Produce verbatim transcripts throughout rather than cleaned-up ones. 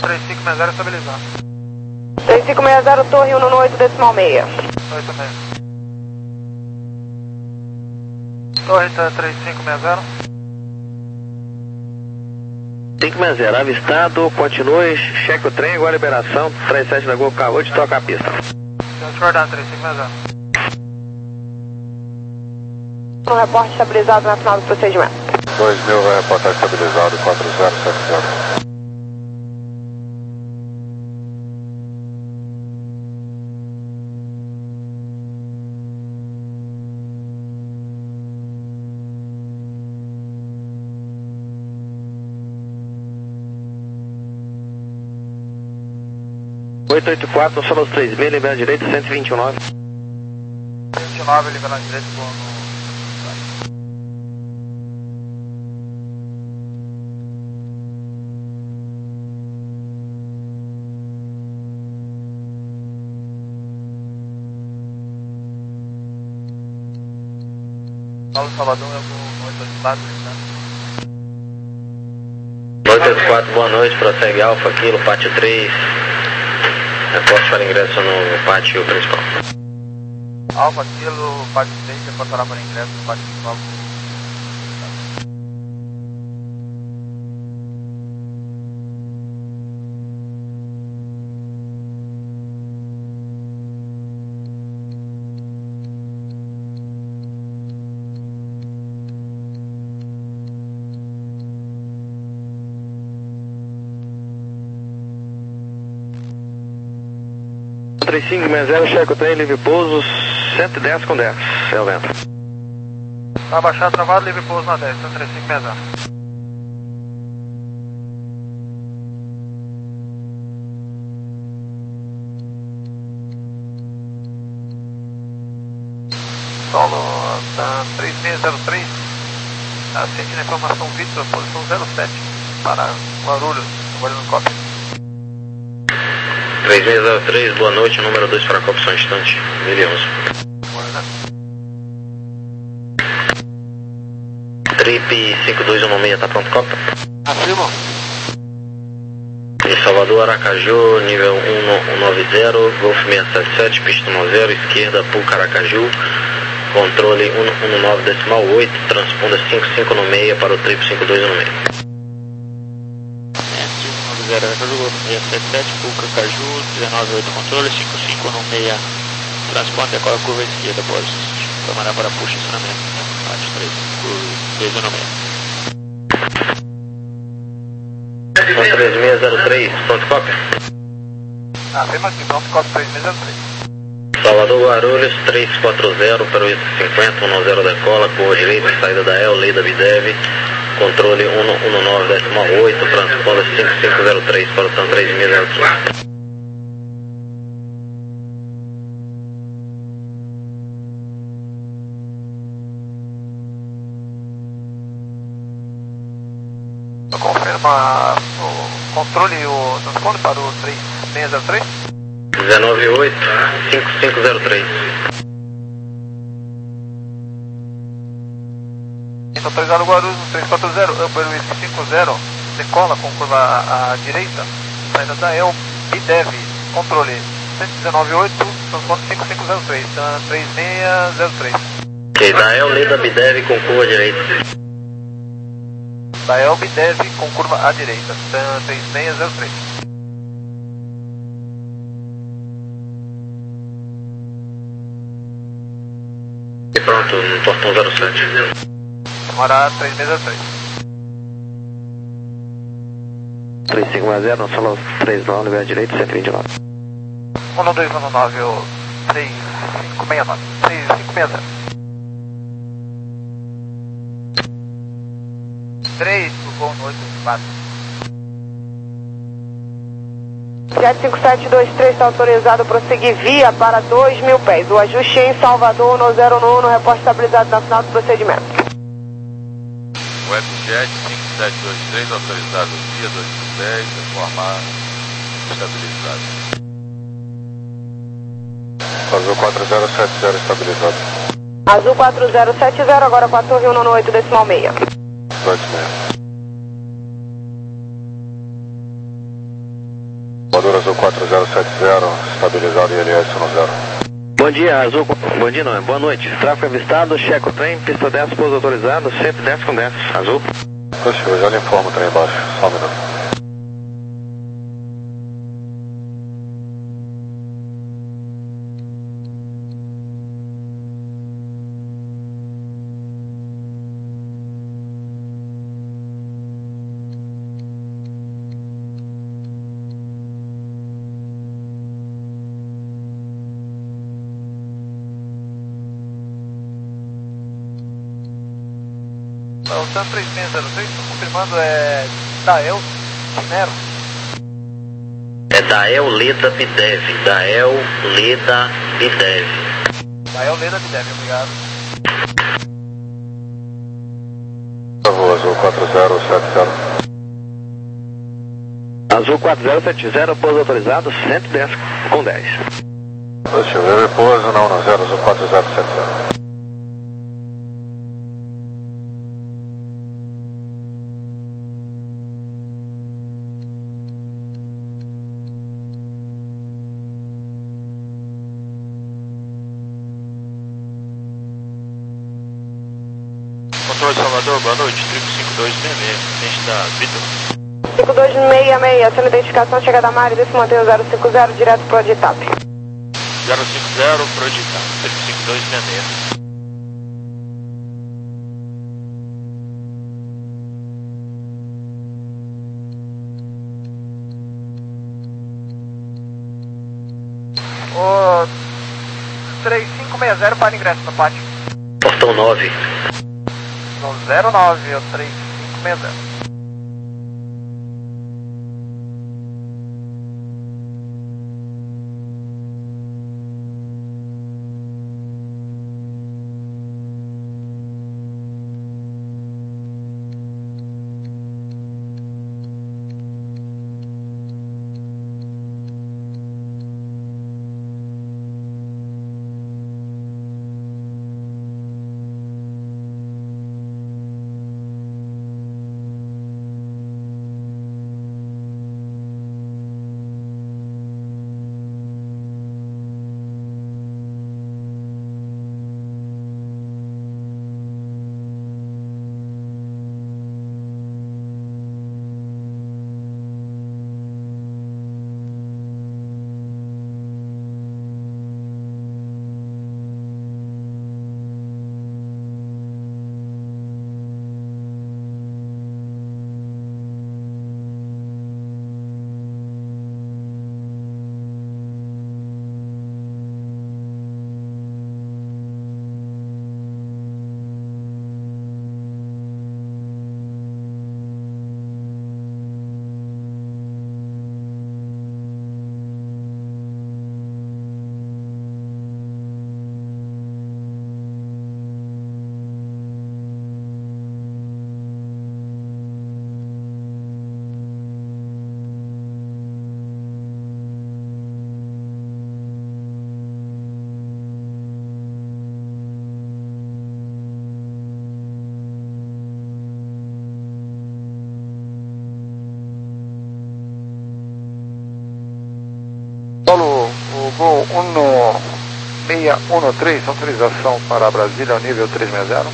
três cinco seis zero estabilizado. três cinco seis zero, torre um no oito, decimal meia. oito meia. Torre tá três cinco seis zero. cinco seis zero, avistado, continue, cheque o trem, agora liberação, três sete da Gol K oito, toca a pista. Discordando, três cinco seis zero. Um reporte estabilizado na final do procedimento. dois mil vai reportar estabilizado, quatro zero sete zero. oito oito quatro, só nos três B, liberando direito, cento e vinte e nove. vinte e nove, liberando direito, boa no... Paulo Salvador, é o oito oito quatro, né? oito oito quatro, boa noite, prossegue Alfa, Kilo, pátio três. Reporte para ingresso no pátio principal. Alfa, Kilo, pátio três, reportará para ingresso no pátio principal. três cinco seis zero, cheque o trem, livre pouso, cento e dez com dez, é o vento. Tá abaixado, travado, livre pouso na dez, três cinco seis zero. Solo, tá três seis zero três, tá sentindo a informação Vitor, posição zero sete, para Guarulhos, agora no copy. três seis zero três, boa noite, número dois para Copa São Instante, mil e onze. Trip cinco dois um seis, tá pronto, Copa? Afirmo. Em Salvador, Aracaju, nível um nove zero, Golf seis sete sete, pista um zero, esquerda, Puca, Aracaju, controle um nove decimal oito, transponda cinco cinco no meia para o Trip cinco dois um seis. zero Aracaju, seis sete sete, Puca, Caju, dezenove oito, controle, cinco cinco no meia, transponde, decola a curva esquerda, pode tomar para puxa ensinamento, né? Parte três, dois um seis. três seis zero três, pronto, cópia? Afirma aqui, pronto, cópia três seis zero três. Salvador, Guarulhos, três quatro zero, para o cinquenta, um zero decola, curva direita, saída da E L, lei da Bidev, controle um nove decimal oito, transponda cinco cinco zero três para o TAM três seis zero três. Confirma o controle e o transponde para o três seis zero três? dezenove oito, cinco cinco zero três. Autorizado Guarulhos três quatro zero, Upper Whisky cinco zero, decola com curva à, à direita, saída da E L, Bidev, controle cento e dezenove oito, transporte cinco cinco zero três, três seis zero três. Ok, da E L, lei da Bidev com curva direita. Da E L, Bidev com curva à direita, três seis zero três. E pronto, no portão zero sete. Demora três seis zero três. três cinco seis zero, não solo três nove, libera direito, cento e vinte e nove. um dois um nove, três cinco seis nove, três cinco seis zero. três, voo no oito quatro. Jet cinco sete dois três está autorizado a prosseguir via para dois mil pés. O ajuste em Salvador no zero um no reporte estabilizado na final do procedimento. Webjet cinco sete dois três, autorizado via dois mil dez, informar estabilizado. Azul quatro zero sete zero estabilizado. Azul quatro zero sete zero, agora com a torre um no oito, decimal meia. oito meia. Salvador Azul quatro zero sete zero, estabilizado I L S um zero. Bom dia, Azul. Bom dia, não, boa noite. Tráfego avistado, checa o trem, pista dez, pouso autorizado, cento e dez com dez. Azul. Poxa, eu já lhe informo o trem embaixo, só um minuto. O Sam três seis zero três, confirmando, é Dael Nero. É Dael Leda Bidev. Dael Leda Bidev. Dael Leda Bidev, obrigado. Azul quatro zero sete zero. Azul quatro zero sete zero, pouso autorizado, cento e dez com dez. Poxa, eu repouso não no zero, Azul quatro zero sete zero. Controle Salvador, boa noite, triplo cinco dois seis seis, frente da Vitor. cinco dois seis seis, sendo identificação, chegada a Mari, desse mantenho zero cinco zero, direto pro Oditap. zero cinco zero, pro Oditap, triplo cinco dois seis seis. O três cinco seis zero para ingresso no pátio. Portão nove. No zero nove, o três cinco seis zero. Paulo, o Gol um seis um três, autorização para Brasília, nível três seis zero.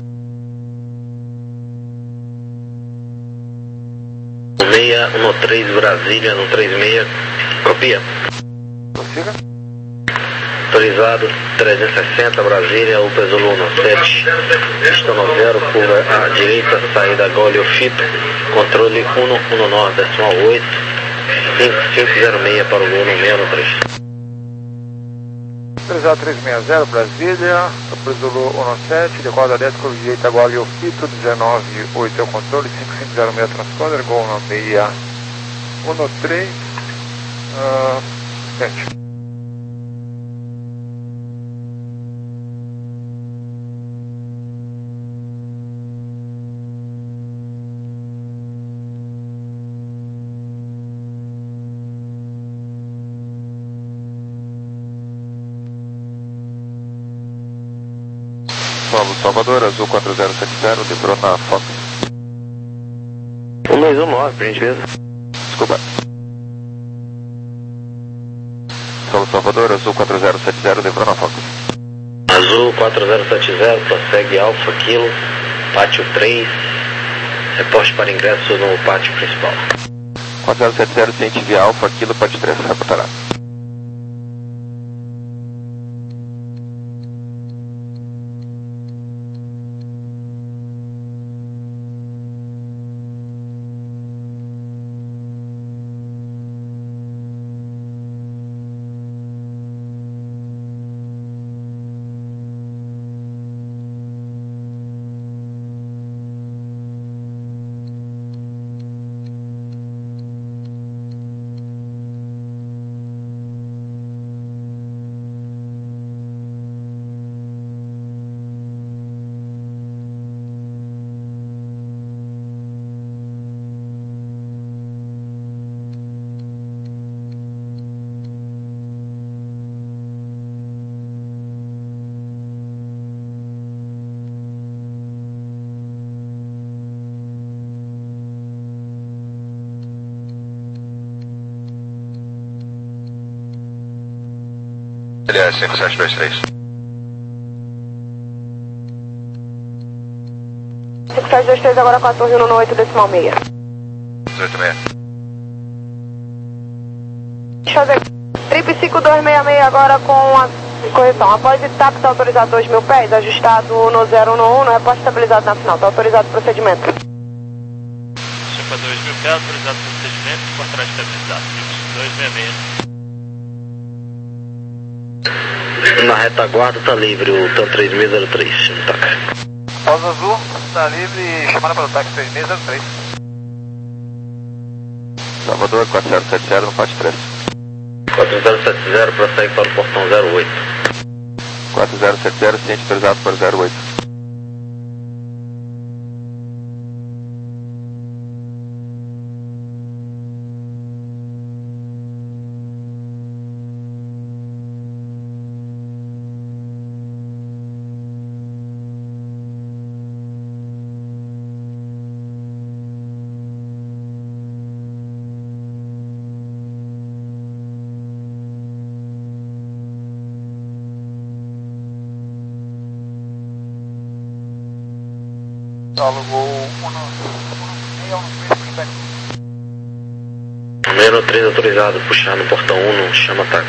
seis um três Brasília, no três seis, copia. Prossiga. Autorizado trezentos e sessenta Brasília, U P Zulu sete, pista no zero, curva à direita, saída Gole Fito, controle um um nove decimal oito, cinco cinco zero seis para o Gol no seis um três. Autorizado três seis zero Brasília, U P Zulu um sete, decoda dez, curva direita Gole Fito, dezenove oito é o controle, cinco cinco zero seis transponder, Gol no seis um três, uh, sete. Salvador, Azul quatro zero sete zero, livrou na foto. um dois um nove, por gentileza. Desculpa. Salvador, Azul quatro zero sete zero, lembrando a Fox. Azul quatro zero sete zero, prossegue Alfa Kilo, pátio três, reporte para ingresso no pátio principal. quatro zero sete zero, ciente via Alfa Kilo, pátio três, reportará. L S cinco sete dois três. cinco sete dois três agora com a torre no oito decimal seis. dezoito seis. Deixa eu ver. Trip cinco dois seis seis agora com a correção. Após o TAP está autorizado dois mil pés, ajustado no zero um um, no repórter estabilizado na final. Está autorizado o procedimento. Chupa dois mil pés, autorizado o procedimento, portará estabilizado. dois seis seis. Na retaguarda está livre o TAM três seis zero três, no táxi. Pausa Azul, está livre e chamada para o táxi três seis zero três. Salvador, quatro zero sete zero, no pátio três. quatro zero sete zero, prossegue para o portão zero oito. quatro zero sete zero, ciente autorizado para zero oito. Solo Gol um seis um três. Número três autorizado, puxar no portão um, no chama táxi.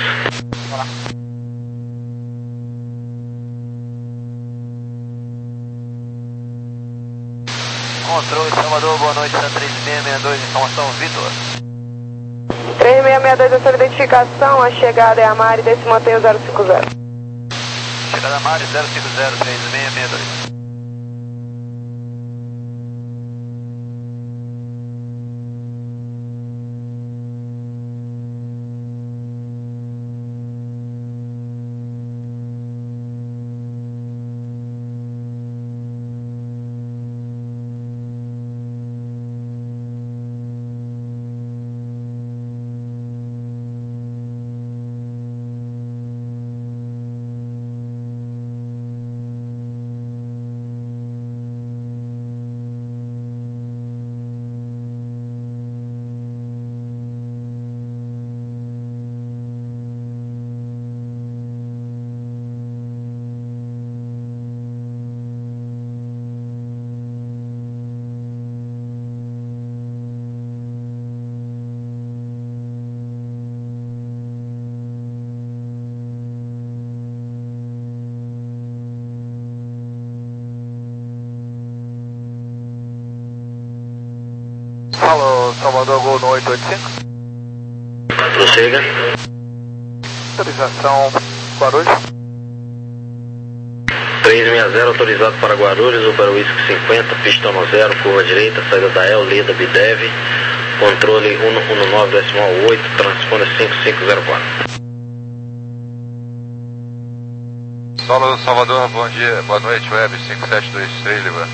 Controle Salvador, boa noite, TAM três seis seis dois, informação Vitor. três seis seis dois, a sua identificação, a chegada é a Mari, desse mantenho zero cinco zero. Chegada Mari zero cinco zero três seis seis dois. Alô, Salvador Gol no oito oito cinco. Prossiga. Autorização Guarulhos. três seis zero autorizado para Guarulhos, Uber Whisky cinquenta, pista no zero, curva direita, saída da El, Leda Bidev, controle um um nove decimal oito, transponder cinco cinco zero quatro. Solo Salvador, bom dia, boa noite, Web cinco sete dois três, Libra.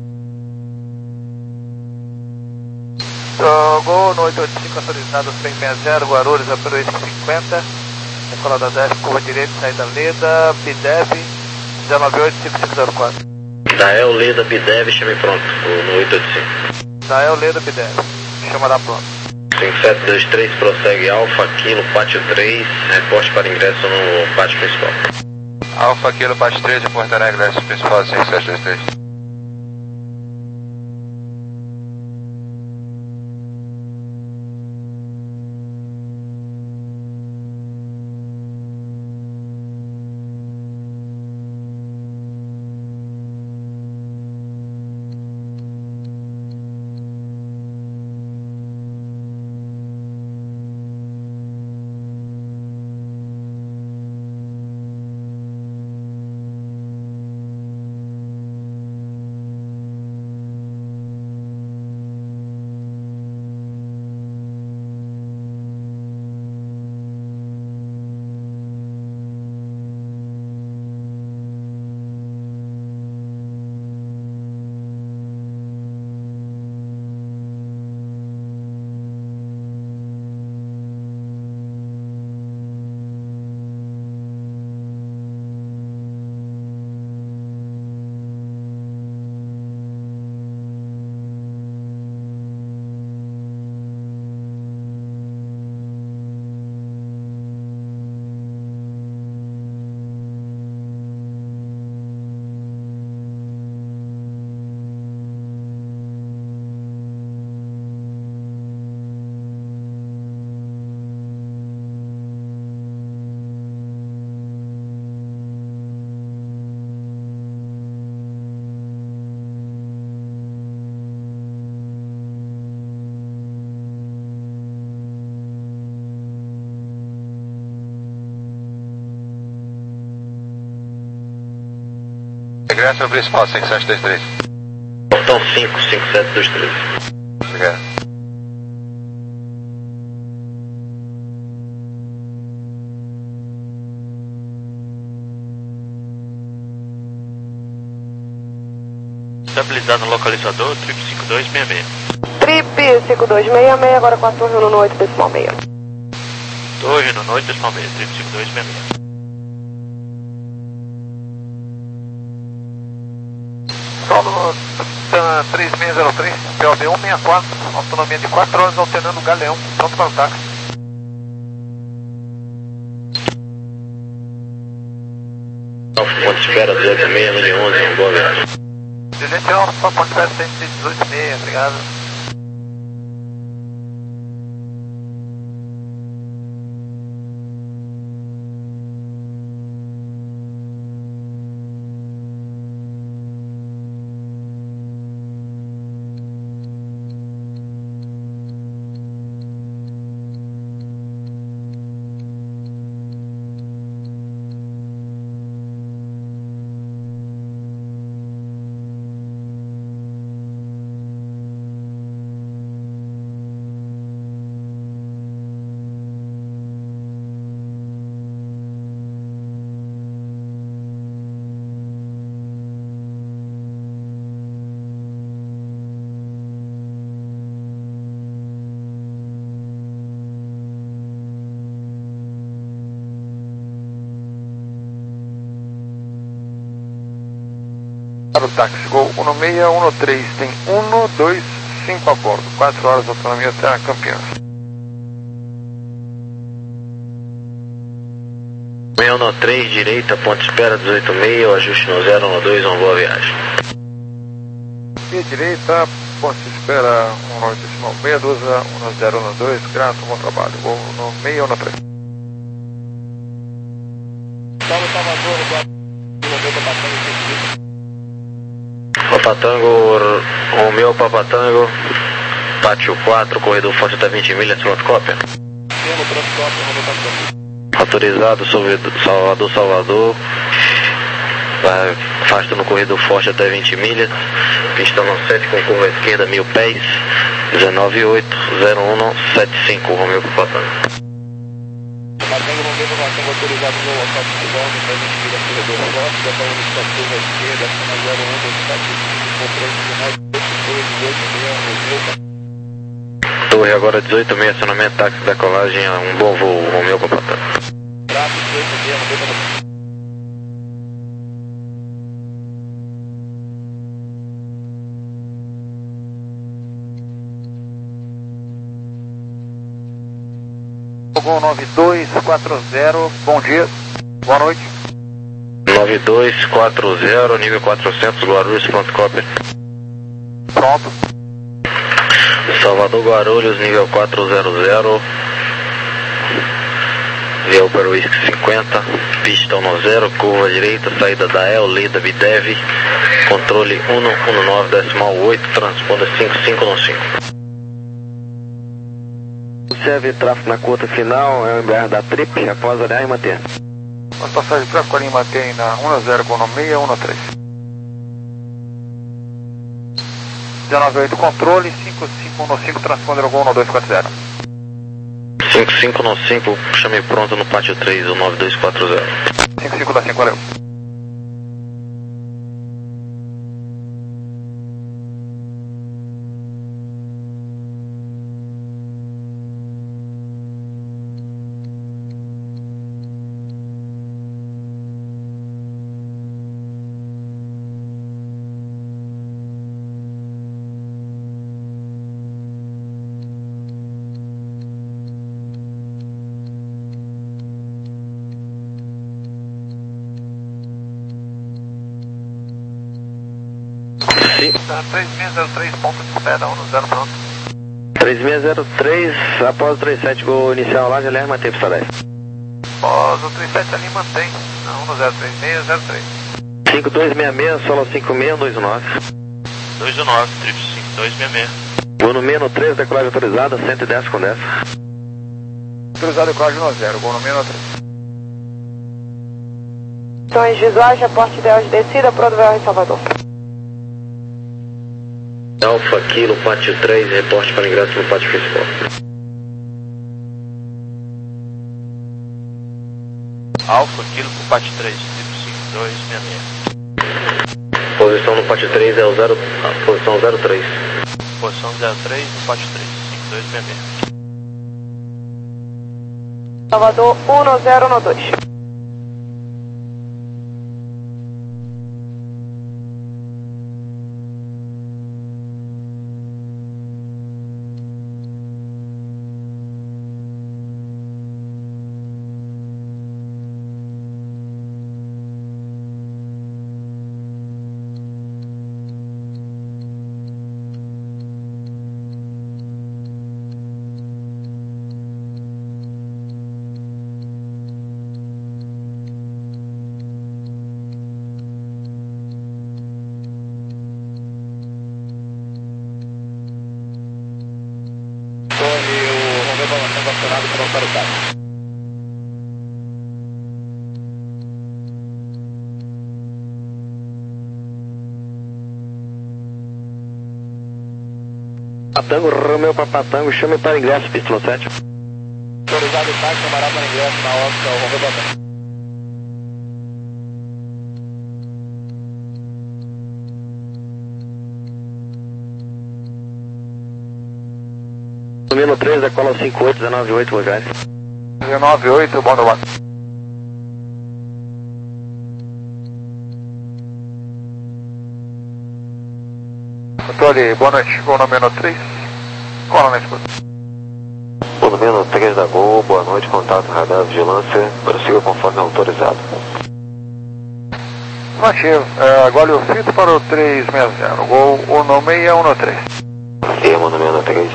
Gol no oito oito cinco, autorizado três seis zero, Guarulhos, Uber Whisky cinquenta, decola da D F, curva direita, saída Leda Bidev, zero nove oito cinco cinco zero quatro. Da El, Leda Bidev, chame pronto, no oito oito cinco. Da El, Leda Bidev, chama da pronto. cinco sete dois três, prossegue Alfa, Kilo, Pátio três, reporte para ingresso no pátio principal. Alfa, Kilo, Pátio três, em Porto Alegre, ingresso principal cinco sete dois três. Ingresso principal cinco sete dois três. Portão cinco, cinco sete dois três. Obrigado. Estabilizado no localizador, trip cinco dois seis seis. Trip cinco dois seis seis, agora com a torre no oito decimal seis. Torre no oito decimal seis, trip cinco dois seis seis. Solo três seis zero três, P O B um seis quatro, autonomia de quatro horas, alternando o Galeão, pronto para o táxi. Alfa, ponto de espera dezoito seis, mil e onze, uma boa viagem. Dirigente Alfa, ponto de espera cento e dezoito seis, obrigado. Para o táxi Gol um seis um três, tem um, dois, cinco a bordo, quatro horas de autonomia até a Campinas. seis um três, direita, ponto de espera dezoito seis, o ajuste no zero um dois, uma boa viagem. E direita, ponto de espera um nove decimal seis, doze, um zero um dois, grato, bom trabalho, Gol no seis um três. Salve Salvador, Papatango, Romeu Papatango, Pátio quatro, corredor forte até vinte milhas, fotocópia. Autorizado, Salvador, Salvador, vai, afasta no corredor forte até vinte milhas, pista sete com curva esquerda, mil pés, dezenove oito zero um sete cinco, Romeu Papatango. Papatango, Romeu Papatango, autorizado no local de quilômetro, até vinte milhas, corredor forte, já está indo para a curva esquerda, acima zero um dois sete cinco, com três finais, dezoito seis, Torre agora dezoito seis, acionamento, táxi, decolagem, um bom voo, Romeu Papatango. Trato dezoito seis, Romeu Papatango. Gol nove dois quatro zero, bom dia, boa noite. nove dois quatro zero, nível quatrocentos, Guarulhos, front copy. Pronto. Salvador Guarulhos, nível quatrocentos, via Uber Whisky cinquenta, pista um zero, curva direita, saída da E L, Leda Videv, controle um um nove decimal oito, transponder cinco cinco um cinco. Observe tráfego na curta final, é o embraer da Trip, após olhar e manter. As passagens de tráfego ali mantém na um zero com seis um três. dezenove oito controle, cinco cinco um cinco, transponder Gol um dois quatro zero. cinco cinco um cinco, chamei pronto no pátio três, o nove dois quatro zero. cinco cinco um cinco, valeu. três seis zero três, ponto de espera, um zero pronto. três seis zero três, após o trinta e sete, gol inicial lá, Guilherme, mantém pista dez. Após o trinta e sete ali, mantém, na um zero três seis zero três. cinco dois seis seis, solo cinco seis dois nove. dois nove, trip cinco dois seis seis. Gol no menos três, decolagem autorizada, cento e dez com dez. Autorizado decolagem um zero, Gol no menos três. Ações visuais, reporte ideal de descida, Prodovel em Salvador. Alfa Kilo, pátio três, reporte para ingresso no pátio principal. Alfa Kilo pro pátio três, trip cinco dois seis seis. Posição no pátio três é o zero, a posição zero três. Posição zero três no pátio três, cinco dois seis seis. Salvador um zero um dois. Patango, Romeu Papatango, chame para ingresso, pista sete. Autorizado o táxi, camarada para ingresso na ótica, o Romeu Papatango. Número três, decola cinco oito, dezenove oito, Bulgária. dezenove oito, bom do lado. Controle, boa noite, Gol no menos três. Cola na escuta. Gol no menos três da Gol, boa noite, contato radar vigilância, prossiga conforme autorizado. Mativo, é, agora eu fito para o três seis zero, Gol um seis um três. E mano menos três.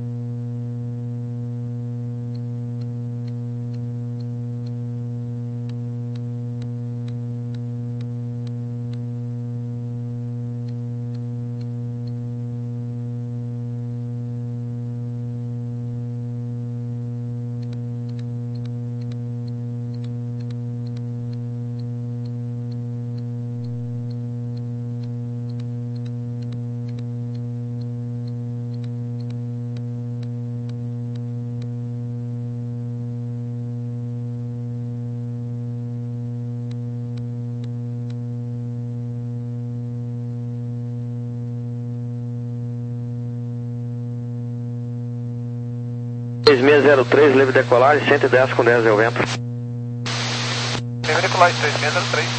três seis zero três, livre decolagem, cento e dez com dez é o vento. Livre decolagem, três seis zero três.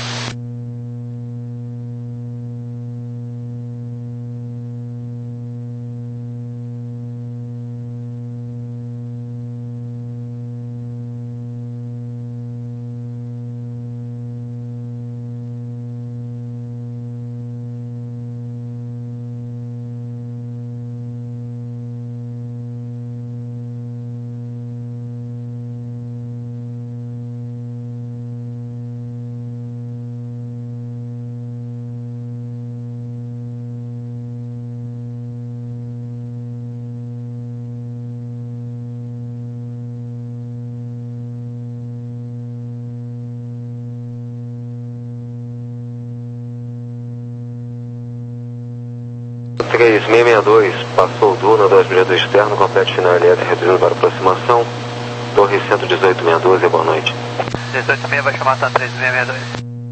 três seis seis dois, passou o Duna, dois milhas externo, complete final elétrico, reduzindo para aproximação. Torre cento e dezoito mil seiscentos e doze, boa noite. dezoito seis vai chamar Tan três seis seis dois.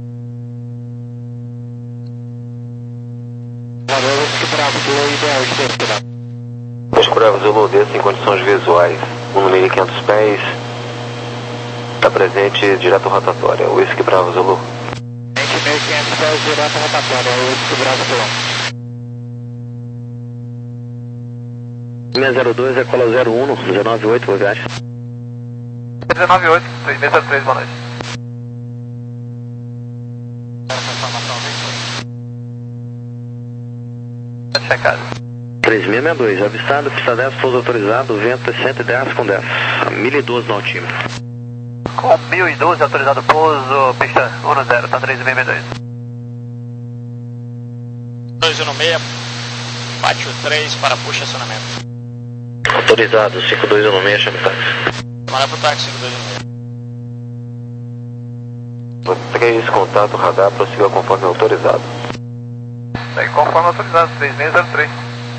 Whisky Bravo Zulu, desce em condições visuais, um mil e quinhentos pés, está presente direto rotatória. Whisky Bravo Zulu. mil e quinhentos pés direto rotatória, Whisky Bravo Zulu. seis zero dois, Ecola zero um, dezenove oito, boa viagem. dezenove oito, três seis zero três, boa noite. Checado. três seis seis dois, avistado, pista dez, pouso autorizado, vento cento e dez com dez, mil e doze no altímetro. Com mil e doze autorizado pouso, pista um zero, tá três seis seis dois. dois um seis, bate o três para puxa acionamento. Autorizado, cinco dois um seis, chama o táxi. Manda pro táxi cinco dois um seis. três, contato radar, prossiga conforme autorizado. Segue conforme autorizado, três seis zero três.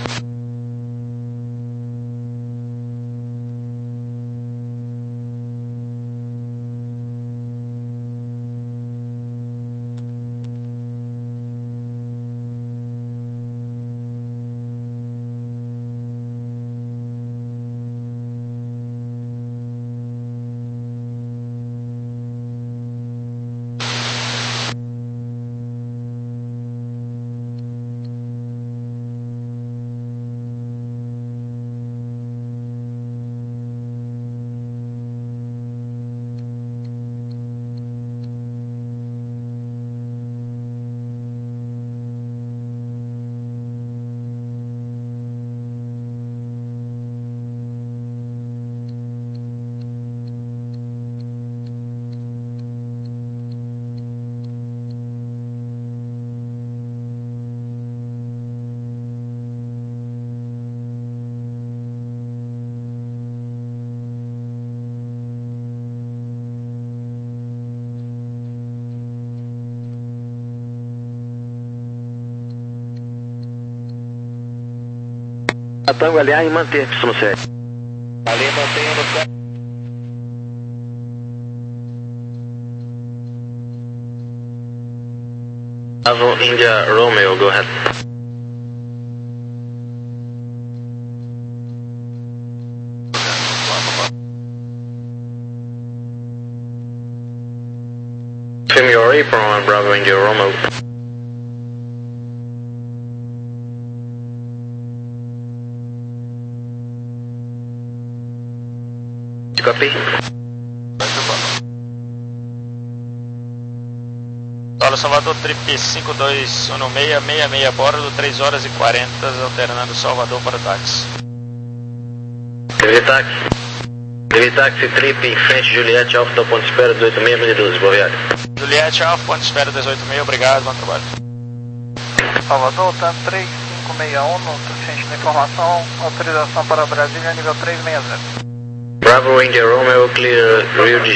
Tango aliar e manter Y sete. Ali mantenha no pé. Bravo India Romeo, go ahead. Trim your apron on Bravo India Romeo. Copy. Paulo Salvador, trip cinco dois um seis, seis seis a bordo, três horas e quarenta, alternando Salvador para o táxi. Teve táxi. Teve táxi, trip em frente, Juliette, Alfa, da ponto de espera, dezoito seis, mil e doze, boa viagem. Juliette, Alfa, ponto de espera, dezoito seis, obrigado, bom trabalho. Salvador, Tan três cinco seis um, transferência de informação, autorização para Brasília, nível três seis zero. Bravo India Romeo, clear Rio de